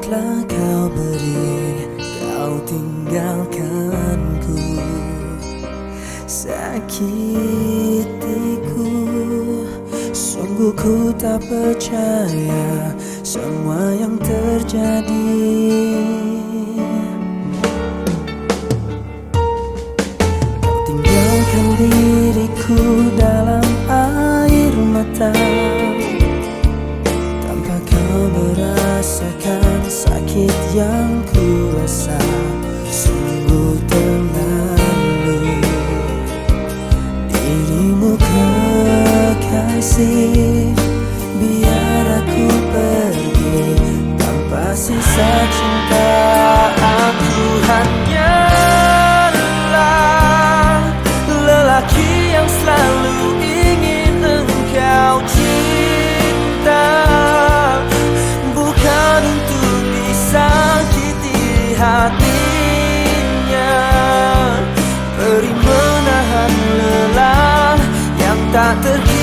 telah kau beri, kau tinggalkanku, sakitiku. Sungguh ku tak percaya semua yang terjadi. Kau tinggalkan diriku dalam air mata, tanpa kau merasakan sakit yang ku rasa. Sungguh terlalu, dirimu kekasih. Biar aku pergi tanpa sisa cinta. Aku hanyalah lelaki yang selalu ingin engkau cinta, bukan untuk disakiti hatinya. Beri menahan lelah yang tak terhingga.